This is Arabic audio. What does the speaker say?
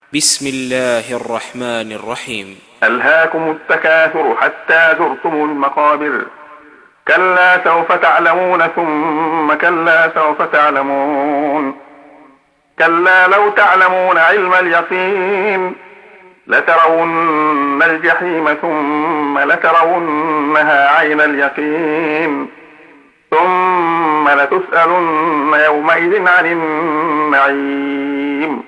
بسم الله الرحمن الرحيم. ألهاكم التكاثر حتى زرتم المقابر. كلا سوف تعلمون ثم كلا سوف تعلمون. كلا لو تعلمون علم اليقين لترون الجحيم ثم لترونها عين اليقين ثم لتسألن يومئذ عن النعيم.